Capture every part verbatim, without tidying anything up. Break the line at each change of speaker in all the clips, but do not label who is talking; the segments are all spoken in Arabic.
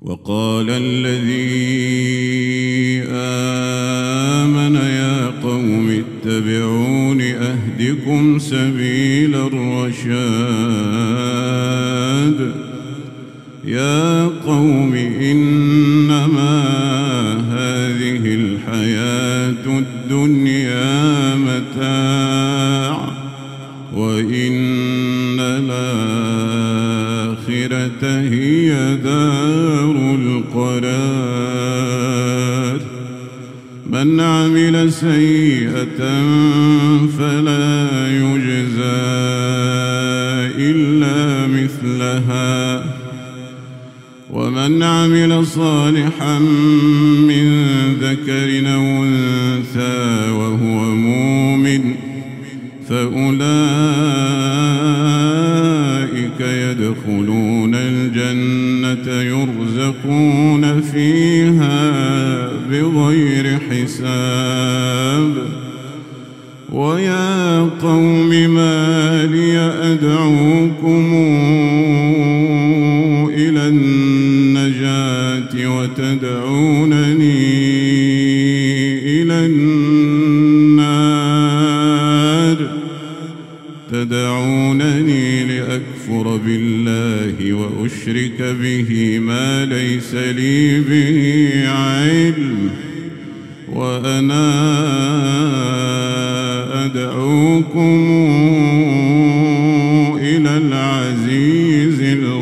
وقال الذي آمن يا قوم اتبعون أهدكم سبيل الرشاد يا قوم إنما هذه الحياة الدنيا متاع وإن الآخرة هي دار القرار من عمل سيئة فلا يجزى إلا مثلها ومن عمل صالحا من ذكر أو أنثى وهو مؤمن فأولئك يدخلون الجنة يرزقون فيها بغير حساب ويا قوم ما لي أدعوكم إلى النجاة وتدعونني إلى النار تدعونني لأكفر بالله وأشرك به ما ليس لي به علم وأنا أدعوكم إلى العزيز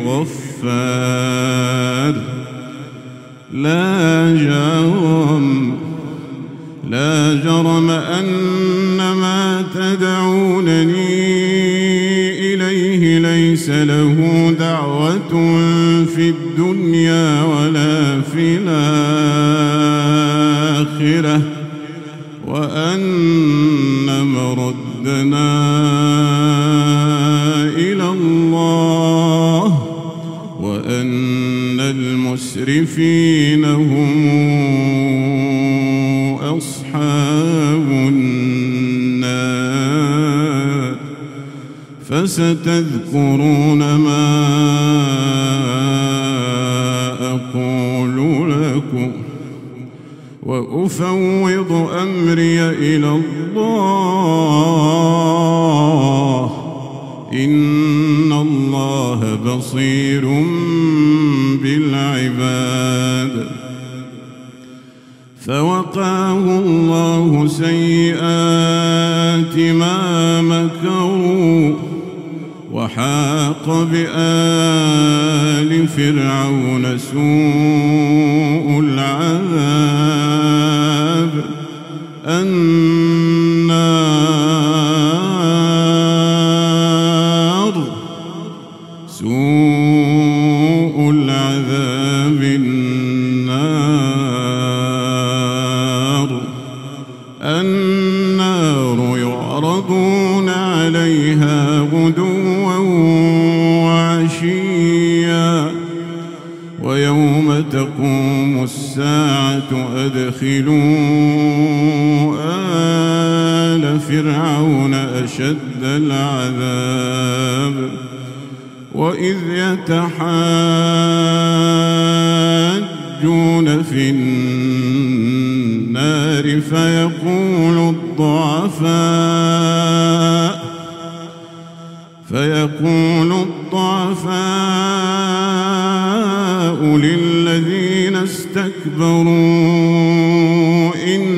الغفار لا جرم لا جرم أن ما تدعونني إليه ليس له دعوة في الدنيا ولا في الآخرة وأن مردنا إلى الله وأن المسرفين هم أصحاب النار فستذكرون ما أقول لكم وأفوض أمري إلى الله إن الله بصير بالعباد فوقاه الله سيئات ما مكروا وحاق بآل فرعون سوء العذاب النار سوء العذاب النار النار يعرضون عليها غدوا وعشيا ويوم تقوم الساعة أدخلوا آل فرعون أشد العذاب وإذ يتحاجون في النار فيقول الضعفاء فيقول الضعفاء للذين استكبروا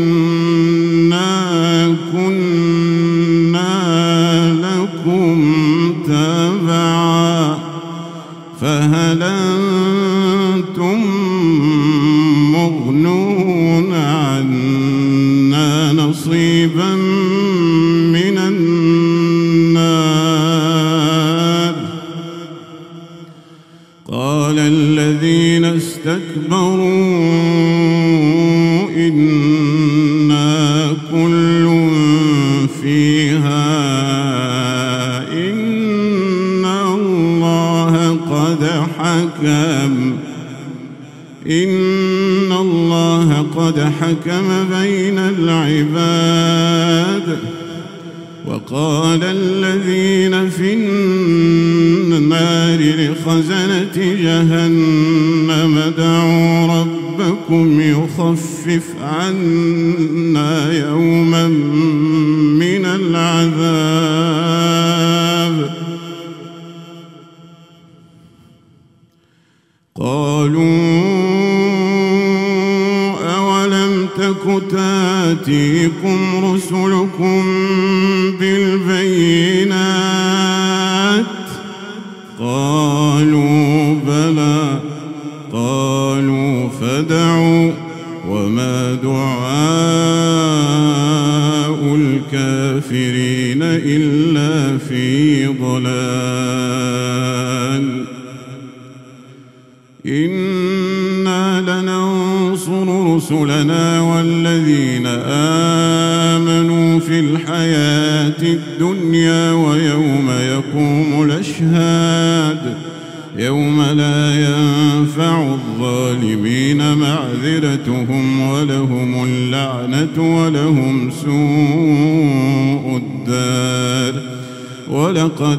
إنا كنا لكم تبعا فهل أنتم مغنون عنا نصيبا من النار قال الذين استكبروا إنا كل فيها إن الله قد حكم إن الله قد حكم بين العباد وقال الذين في النار لخزنة جهنم ادعوا ربكم يخفف عنا يوما من العذاب. قالوا أولم تك تاتيكم رسلكم بالبينات؟ قالوا بلى. قالوا فادعوا وما دعاء الكافرين إلا في ضلال. إنا لننصر رسلنا والذين آمنوا في الحياة الدنيا ويوم يقوم الأشهاد يوم لا ينفع الظالمين معذرتهم ولهم اللعنة ولهم سوء الدار. ولقد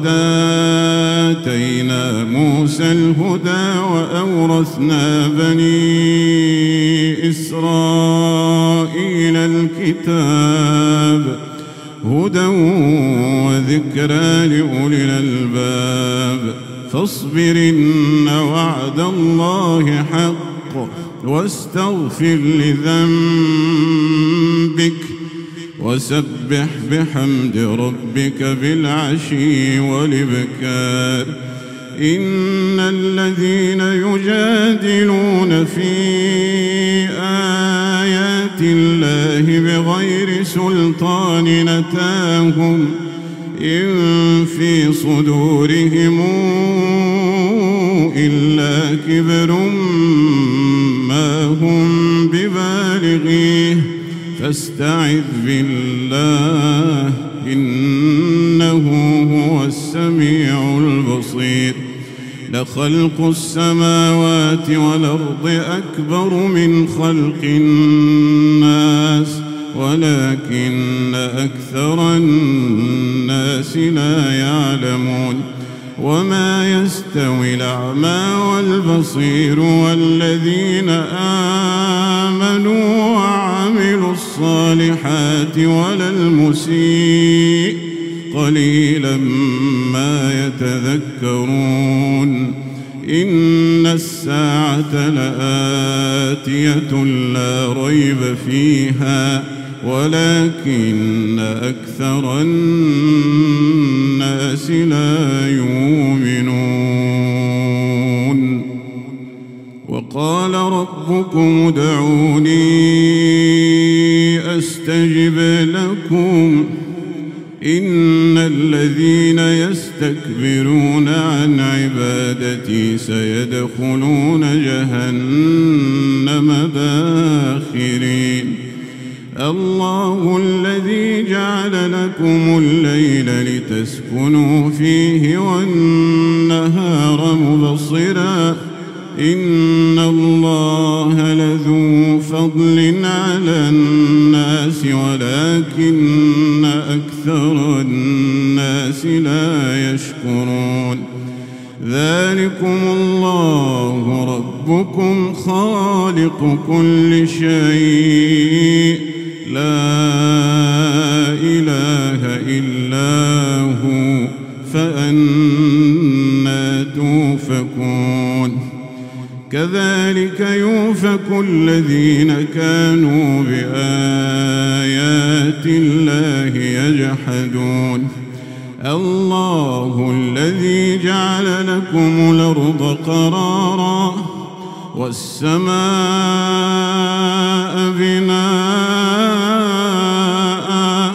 آتينا موسى الهدى وأورثنا بني إسرائيل الكتاب هدى وذكرى لأولي الألباب. فاصبر إن وعد الله حق واستغفر لذنبك وسبح بحمد ربك بالعشي والإبكار. إن الذين يجادلون في آيات الله بغير سلطان أتاهم إن في صدورهم إلا كبر ما هم ببالغيه فاستعذ بالله إنه هو السميع البصير. لخلق السماوات والأرض أكبر من خلق الناس ولكن أكثر الناس لا يعلمون. وما يستوي الأعمى والبصير والذين آمنوا وعملوا الصالحات ولا المسيء قليلا ما يتذكرون. إن الساعة لآتية لا ريب فيها ولكن أكثر الناس لا يؤمنون. وقال ربكم ادعوني أستجب لكم إن الذين يستكبرون عن عبادتي سيدخلون جهنم داخرين. الله الذي جعل لكم الليل لتسكنوا فيه والنهار مبصرا إن الله لذو فضل على الناس ولكن أكثر الناس لا يشكرون. ذلكم الله ربكم خالق كل شيء لا إله إلا هو فأنى توفكون. كذلك يؤفك الذين كانوا بآيات الله يجحدون. الله الذي جعل لكم الأرض قرارا والسماء بناء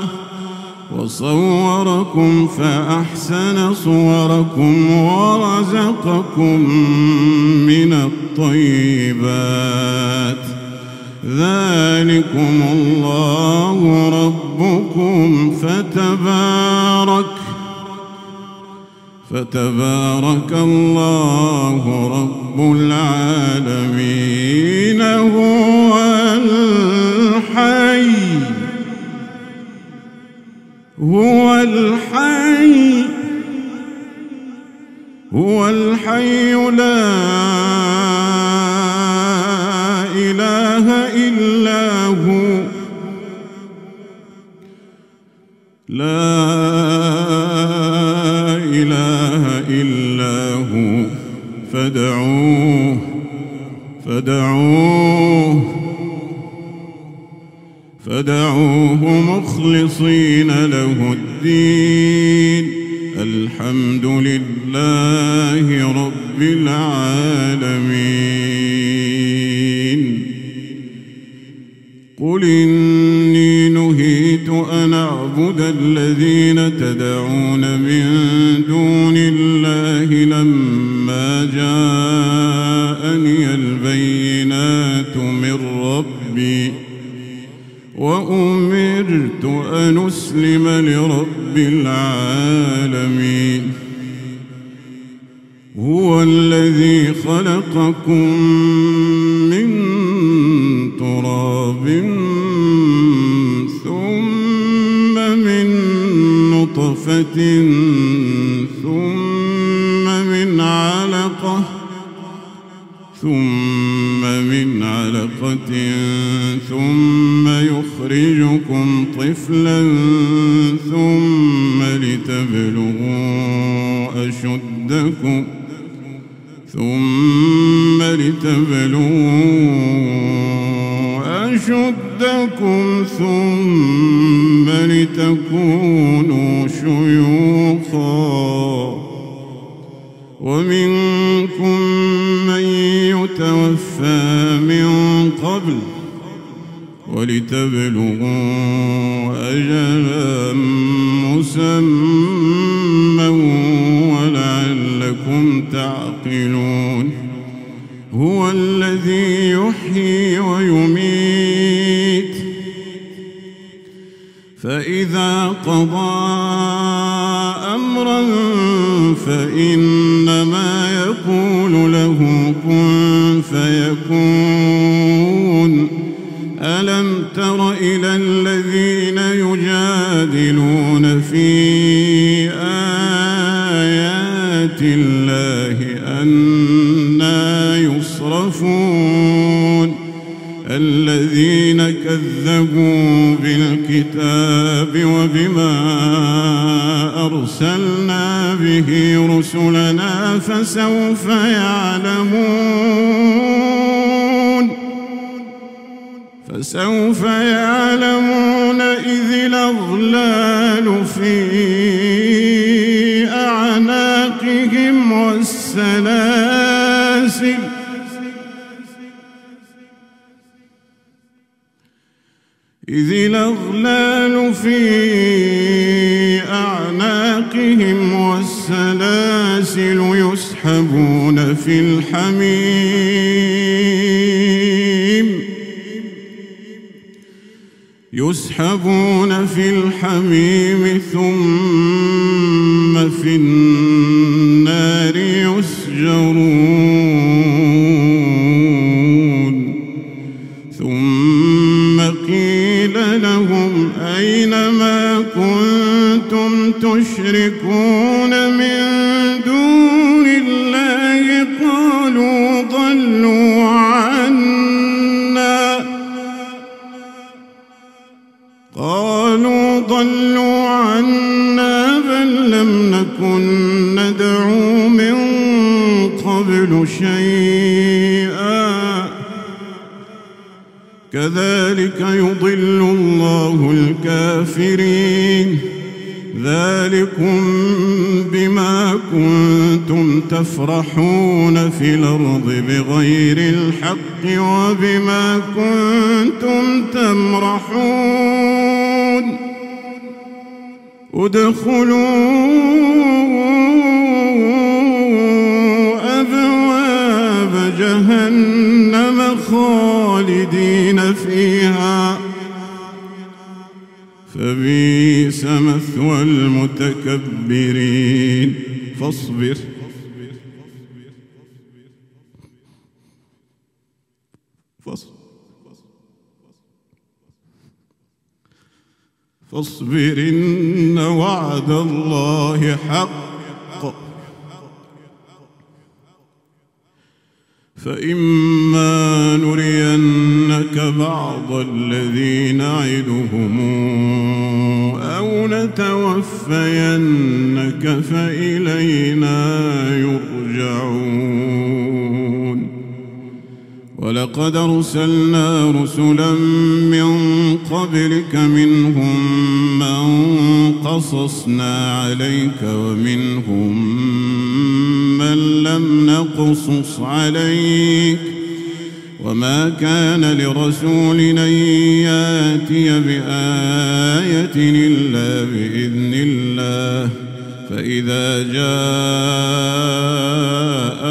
وصوركم فأحسن صوركم ورزقكم من الطيبات. ذلكم الله ربكم فتبارك فتبارك الله رب العالمين. هو الحي هو الحي هو الحي لا إله لا إله إلا هو فادعوه فادعوه فادعوه مخلصين له الدين الحمد لله رب العالمين. قل إني نهيت أن أعبد الذين تدعون من دون الله لما جاءني البينات من ربي وأمرت أن أسلم لرب العالمين. هو الذي خلقكم من تراب ثم من نطفة ثم من علقة ثم من علقة ثم يخرجكم طفلا ثم لتبلغوا أشدكم ثم لتبلغوا أشدكم ثم لتكونوا شيوخا ومنكم من يتوفى من قبل ولتبلغوا أجلا مسمى ولعلكم تعقلون. هو الذي يحيي ويميت فإذا قضى أمرا فإنما يقول له كن فيكون. ألم تر إلى الذين يجادلون في آيات الله أنى يصرفون الذين كذبوا بالكتاب وبما أرسلنا به رسلنا فسوف يعلمون فسوف يعلمون إذ الأغلال في أعناقهم والسلاسل إذ الأغلال في أعناقهم والسلاسل يسحبون في الحميم يسحبون في الحميم ثم في النار يسجرون. ثم قيل لهم أين ما كنتم تشركون من دون الله قالوا ضلوا عنا قالوا ضلوا عنا بل لم نكن ندعو من قبل شيئا كذلك يضل الله الكافرين. ذلكم بما كنتم تفرحون في الأرض بغير الحق وبما كنتم تمرحون. ادخلوا أبواب جهنم خالدين فيها فبئس مثوى المتكبرين. فاصبر فاصبر إن وعد الله حق فإما نرينك بعض الذي نعدهم أو أو نتوفينك فإلينا يرجعون ولقد أرسلنا رسلا من قبلك منهم من قصصنا عليك ومنهم من لم نقصص عليك وما كان لرسول أن يأتي بآية إلا بإذن الله فإذا جاء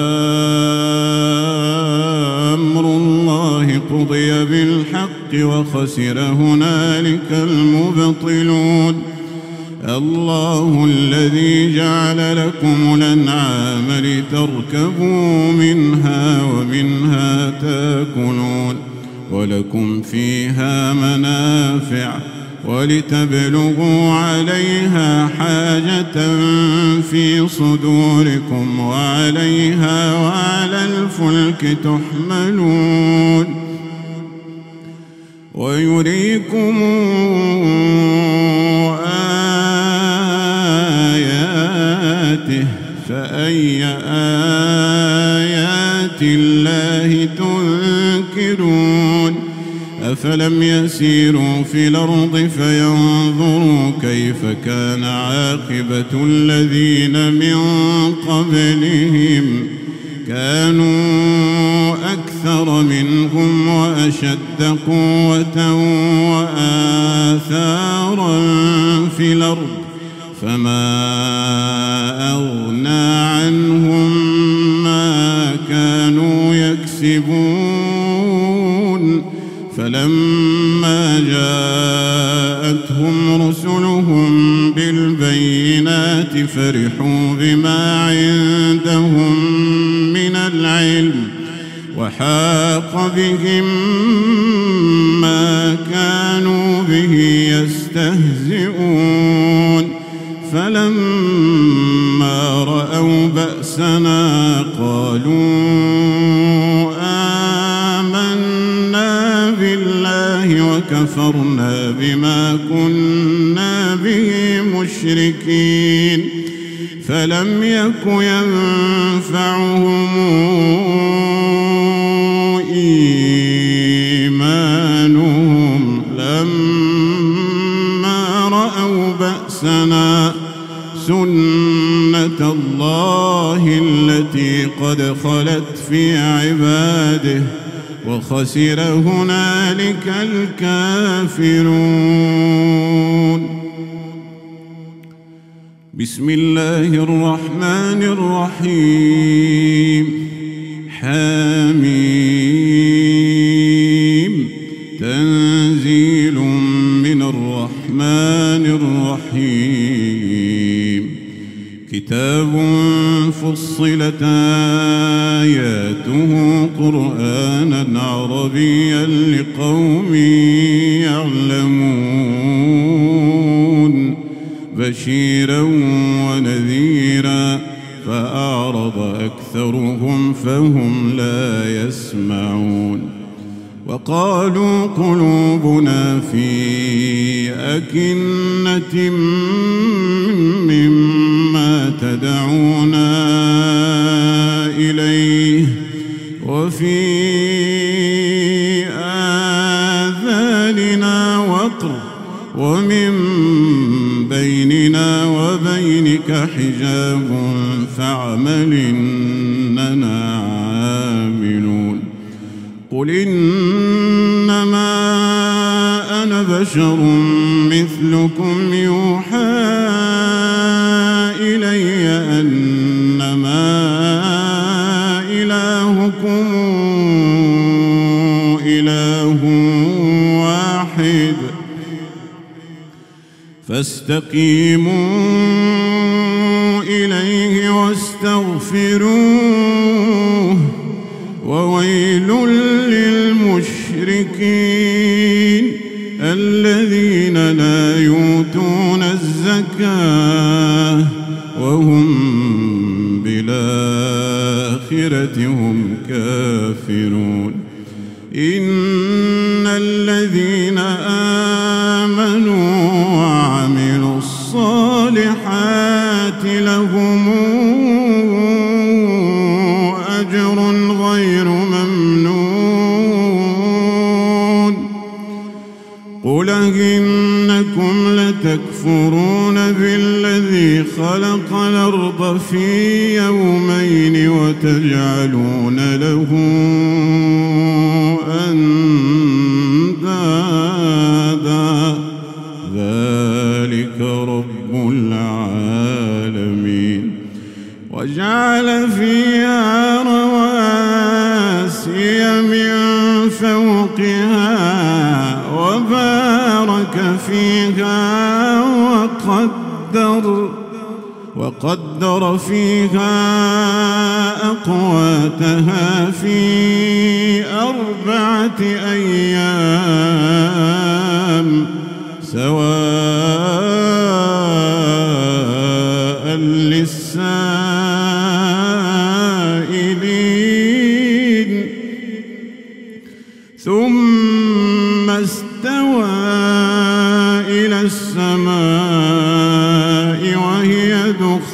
أمر الله قضي بالحق وخسر هنالك المبطلون الله الذي جعل لكم الأنعام لتركبوا منها ومنها تأكلون ولكم فيها منافع ولتبلغوا عليها حاجة في صدوركم وعليها وعلى الفلك تحملون ويريكم آياته فأي آيات الله تنكرون أفلم يسيروا في الأرض فينظروا كيف كان عاقبة الذين من قبلهم كانوا أكثر منهم وأشد قوة وآثارا في الأرض فما أغنى عنهم ما كانوا يكسبون فلما جاءتهم رسلهم بالبينات فرحوا بما عندهم من العلم وحاق بهم ما كانوا به يستهزئون فلما رأوا بأسنا قالوا آمنا بالله وكفرنا بما كنا به مشركين فلم يك ينفعهم إيمانهم لما رأوا بأسنا سنة الله التي قد خلت في عباده وخسر هنالك الكافرون بسم الله الرحمن الرحيم حميم تنزيل من الرحمن الرحيم كتاب فصلت آياته قرآنا عربيا لقوم يعلمون بشيرا ونذيرا فأعرض أكثرهم فهم لا يسمعون وقالوا قلوبنا في أكنة مما تدعونا إليه وفي آذاننا وقر ومن بيننا وبينك حجاب فاعمل إننا عاملون قل إنما أنا بشر مثلكم يوحى إلي أنما إلهكم إله واحد فاستقيموا إليه واستغفروه وويل للمشركين الذين لا يؤتون الزكاة وهم بالآخرة هم كافرون إن الذين آمنوا وعملوا تكفرون بالذي خلق الأرض في يومين وتجعلون له أندادا ذلك رب العالمين. وجعل فيها رواسي من فوقها وبارك فيها وقدر وقدر فيها أقواتها في أربعة أيام سواء للسائلين. ثم استوى إلى السماء وهي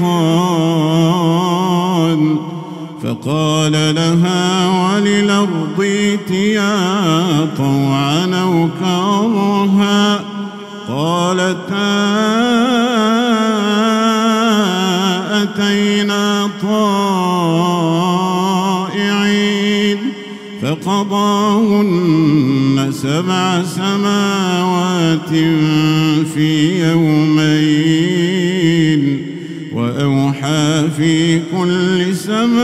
دخان فقال لها وللأرض ائتيا طوعا أو كرها قالتا أتينا طائعين فقضاهن سبع سماوات في يومين وأوحى في كل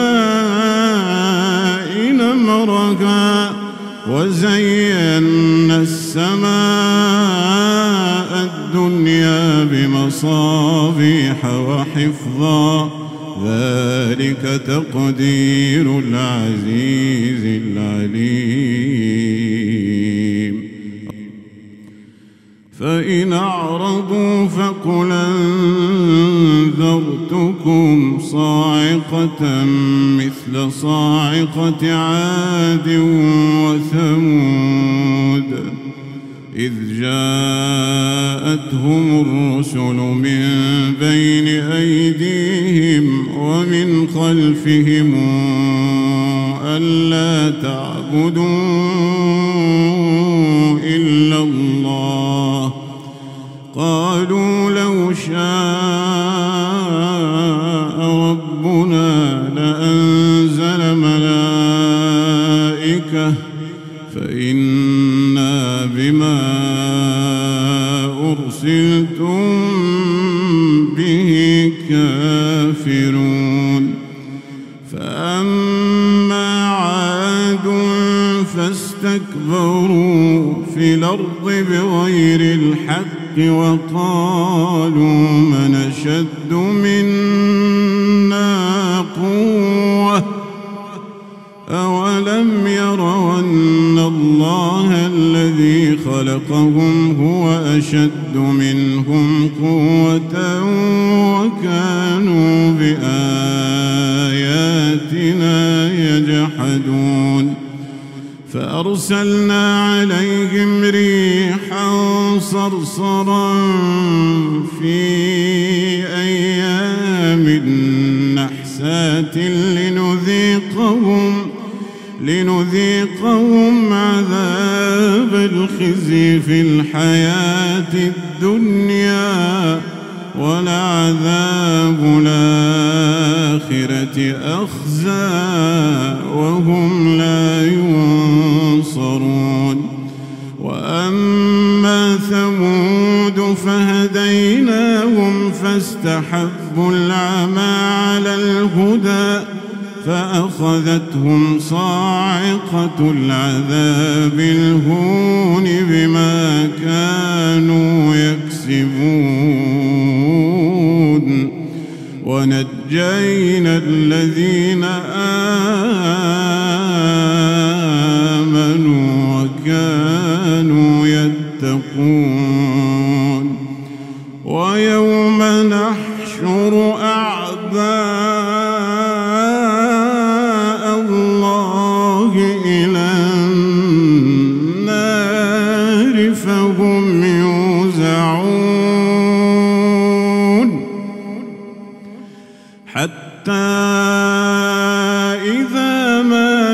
سماء أمرها وزينا السماء الدنيا بمصابيح وحفظا ذلك تقدير العزيز العليم. فإن أعرضوا فقل أنذرتكم صاعقة مثل صاعقة عاد وثمود إذ جاءتهم الرسل من بين أيديهم ومن خلفهم ألا تعبدوا إلا الله قالوا لو شاء ربنا لأنزل ملائكة فإنا بما أرسلتم به كافرون. فأما عاد فاستكبروا في الأرض بغير الحق وقالوا من أشد منا قوة أولم يروا أن الله الذي خلقهم هو أشد منهم قوة وكانوا بآياتنا يجحدون. فأرسلنا عليهم ريحا صرصرا في أيام نحسات لنذيقهم لنذيقهم عذاب الخزي في الحياة الدنيا ولعذاب الآخرة أخزى وهم لا ينصرون. وأما ثمود فهديناهم فاستحبوا العمى على الهدى فأخذتهم صاعقة العذاب الهون بما كانوا يكسبون ونجينا الذين آمنوا وكانوا يتقون. ويوم نحشر أعداء الله إلى النار فهم يوزعون حتى إذا ما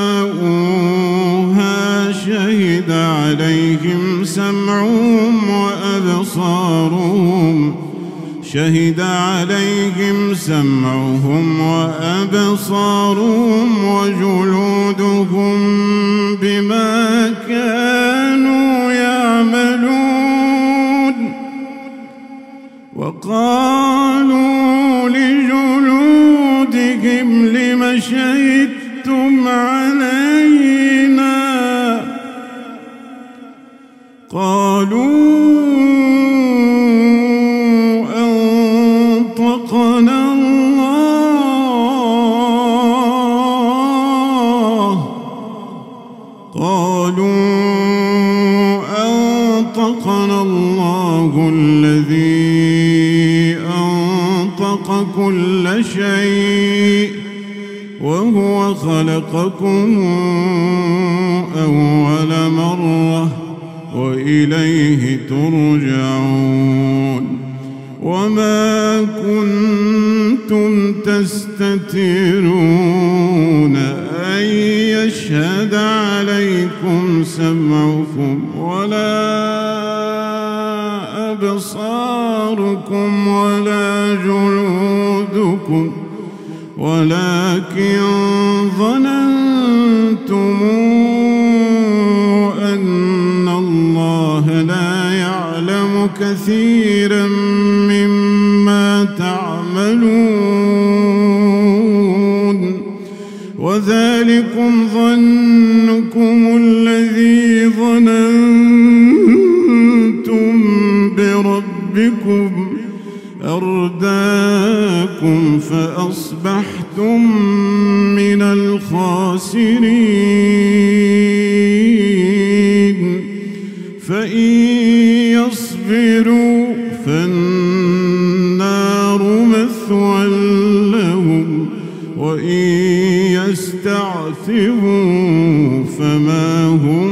جاءوها شهد عليهم سمعهم شهد عليهم سمعهم وأبصارهم وجلودهم بما كانوا يعملون. وقالوا لجلودهم لم شهدتم علينا قالوا أنطقنا الله قالوا أنطقنا الله الذي أنطق كل شيء وهو خلقكم أول مرة وإليه ترجعون. وما كنتم تستترون أن يشهد عليكم سمعكم ولا أبصاركم ولا جلودكم ولكن ظننتم أن الله لا يعلم كثيرا مما تعملون. وذلكم ظنكم الذي ظننتم بربكم أرداكم فأصبحتم من الخاسرين. فإن يصبروا فالنار مثوى لهم وإن يستعتبوا فما هم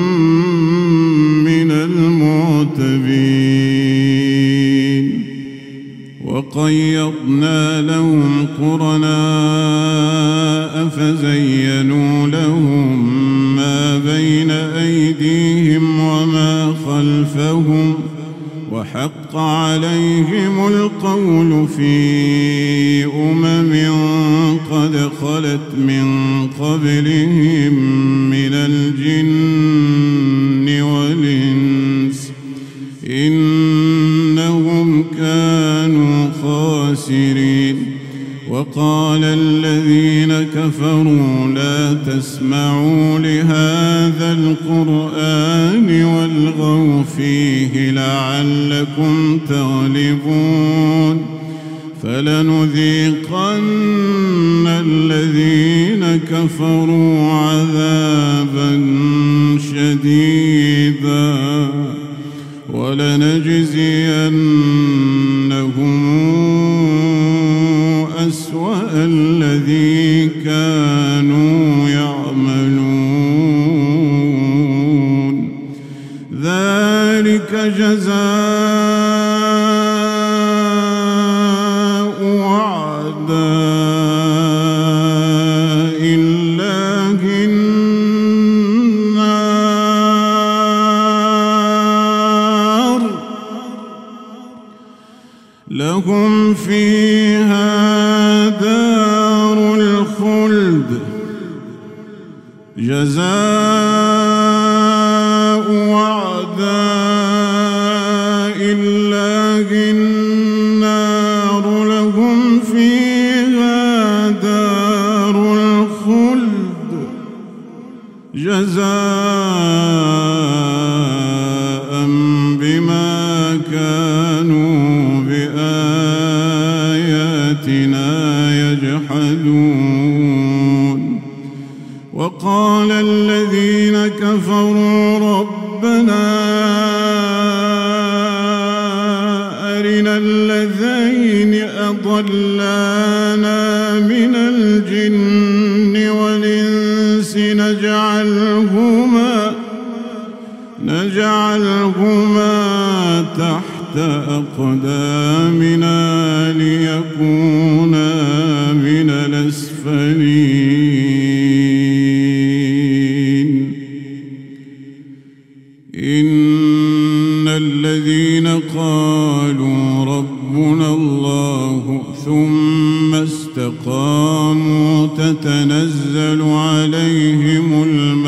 من المعتبين. وقيضنا لهم قرناء فزينوا لهم ما بين أيديهم وما خلفهم وحق عليهم القول في أمم قد خلت من قبلهم من الجن والإنس إنهم كانوا خاسرين. وقال الذين كفروا لا تسمعوا لهذا القرآن والغوا فيه لعلكم تغلبون. فلنذيقن الذين كفروا عذابا شديدا ولنجزينهم أسوأ الذي كانوا يعملون. ذلك جزاء أعداء الله النار لهم فيها دار الخلد جزاء أعداء الله النار لهم فيها دار الخلد جزاء بما كانوا بآياتنا يجحدون. وقال الذين كفروا ربنا أرنا اللذين أضلانا من الجن والإنس نجعلهما نجعلهما تحت أقدامنا ليكونا من الأسفلين. إن الذين قالوا ربنا عليهم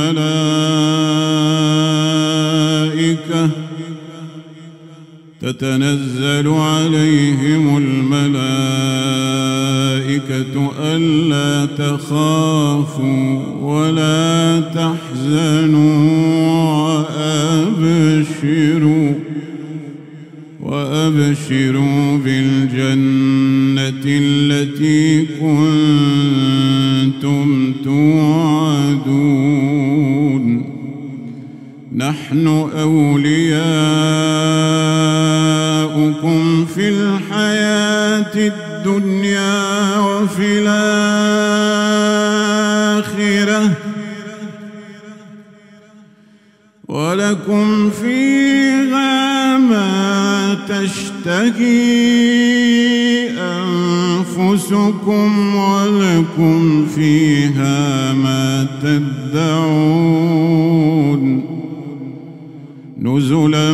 الملائكة تتنزل عليهم الملائكة ألا تخافوا ولا تحزنوا وأبشروا وأبشروا بالجنة التي كنتم توعدون نحن أولياؤكم في الحياة الدنيا وفي الآخرة ولكم فيها ما تشتهي أنفسكم ولكم فيها ما تدعون نزلا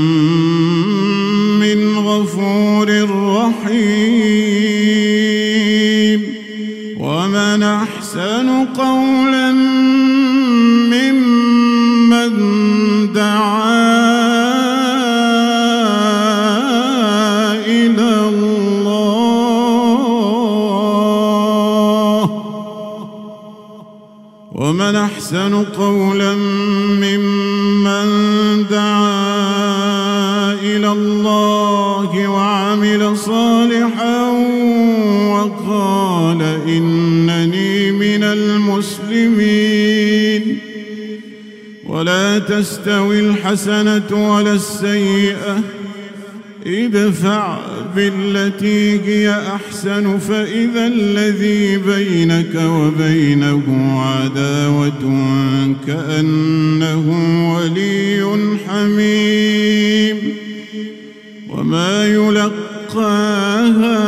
من غفور رحيم ومن أحسن قولا ممن دعا إلى الله ومن أحسن قولا ممن دعا إلى الله وعمل صالحا وقال إنني من المسلمين ولا تستوي الحسنة ولا السيئة ادفع بالتي هي أحسن فإذا الذي بينك وبينه عداوة كأنه ولي حميم وما يلقاها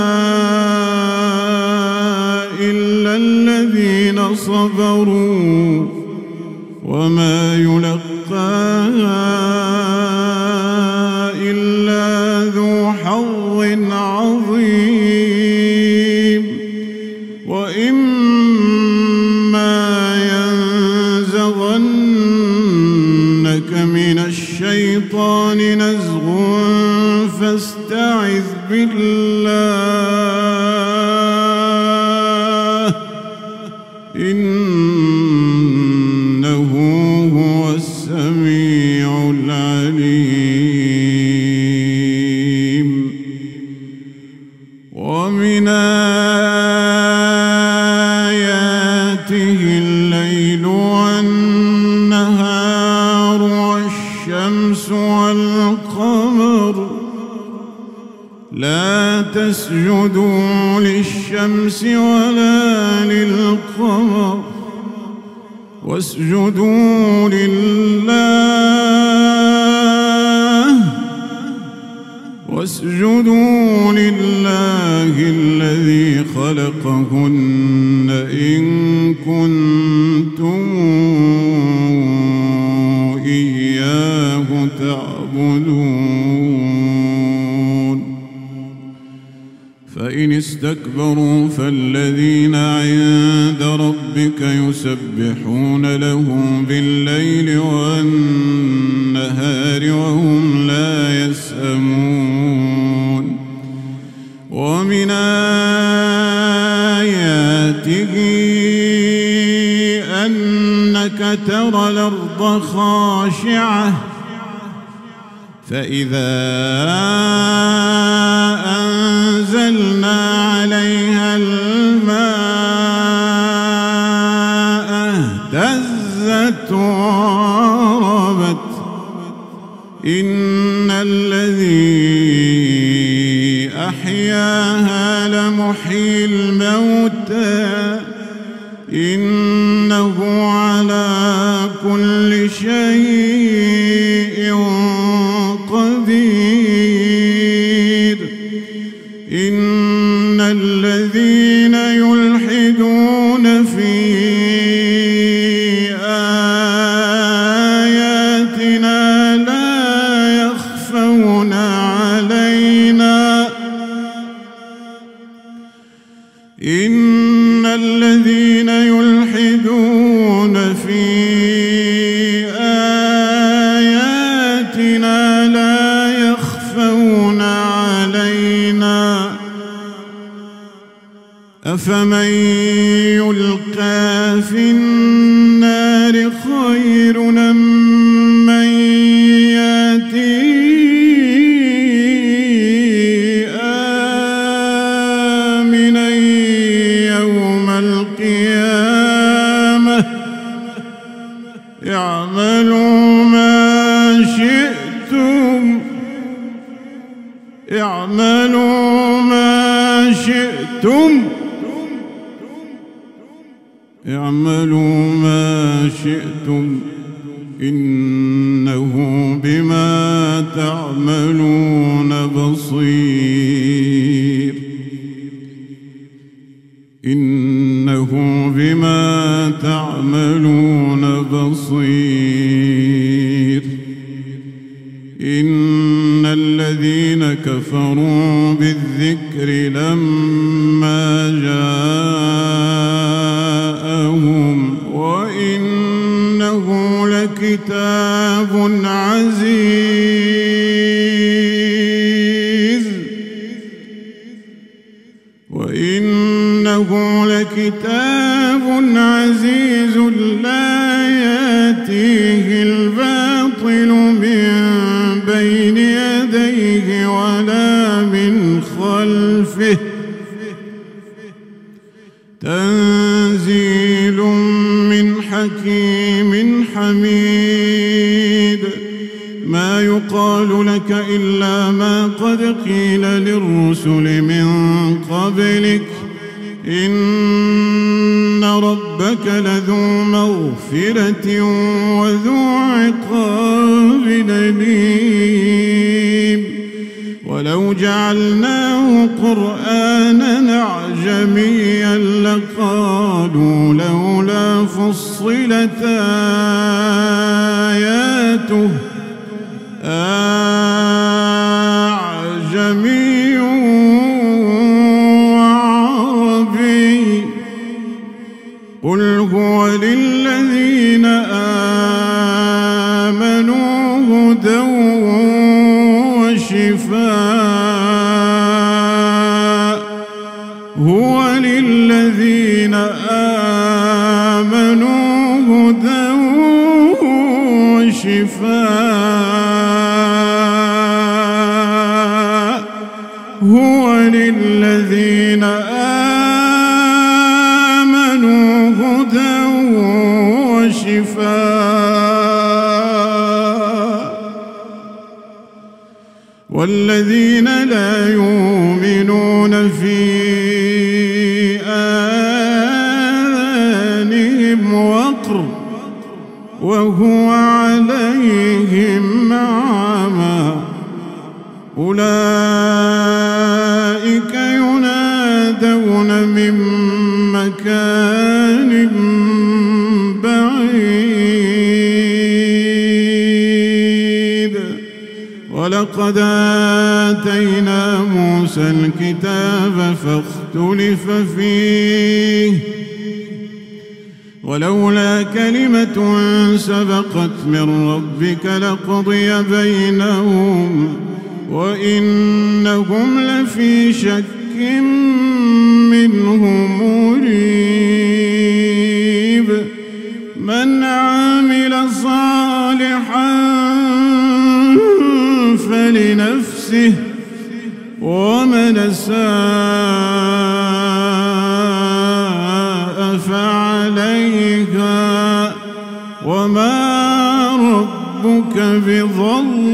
إلا الذين صبروا وما يلقاها إلا ذو حظ عظيم وإما ينزغنك من الشيطان نزغ فاستعذ بالله إنه هو السميع العليم ومن آياته الليل والنهار والشمس والقمر لا تسجدوا للشمس ولا للقمر واسجدوا لله واسجدوا لله الذي خلقهن إن كنتم إياه تعبدون فإن استكبروا فالذين عند ربك يسبحون له بالليل والنهار وهم لا يسأمون ومن آياته أنك ترى الأرض خاشعة فإذا أنزلنا عليها الماء اهتزت وربت إن الذي أحياها لمحيي الموتى إنه على كل شيء قدير إن الذين يلحدون في آياتنا لا يخفون علينا إن الذين يلحدون أفمن يلقى في النار خير أم من يأتي آمنا يوم القيامة اعملوا ما شئتم اعملوا ما شئتم اعملوا ما شئتم إنه بما تعملون بصير إنه بما تعملون بصير إن الذين كفروا بالذكر لما جاءهم وإنه لكتاب عزيز وإنه لكتاب عزيز لا يأتيه الباطل من بين يديه ولا من خلفه تنزيل من حكيم حميد ما يقال لك إلا ما قد قيل للرسل من قبلك إن ربك لذو مغفرة وذو عقاب أليم ولو جعلناه قرآنا أعجميا لقالوا لولا فصلت آياته أعجمي وعربي قل هو للذين آمنوا هدى وشفاء هو للذين آمنوا هدى وشفاء هو للذين آمنوا هدى وشفاء والذين لا يؤمنون في آذانهم وقر وهو عليهم عمى أولئك ينادون من مكان بعيد ولقد آتينا موسى الكتاب فاختلف فيه ولولا كلمة سبقت من ربك لقضي بينهم وإنهم لفي شك منه مريب من عمل صالحا فلنفسه ومن أساء فعليها وما ربك بظلام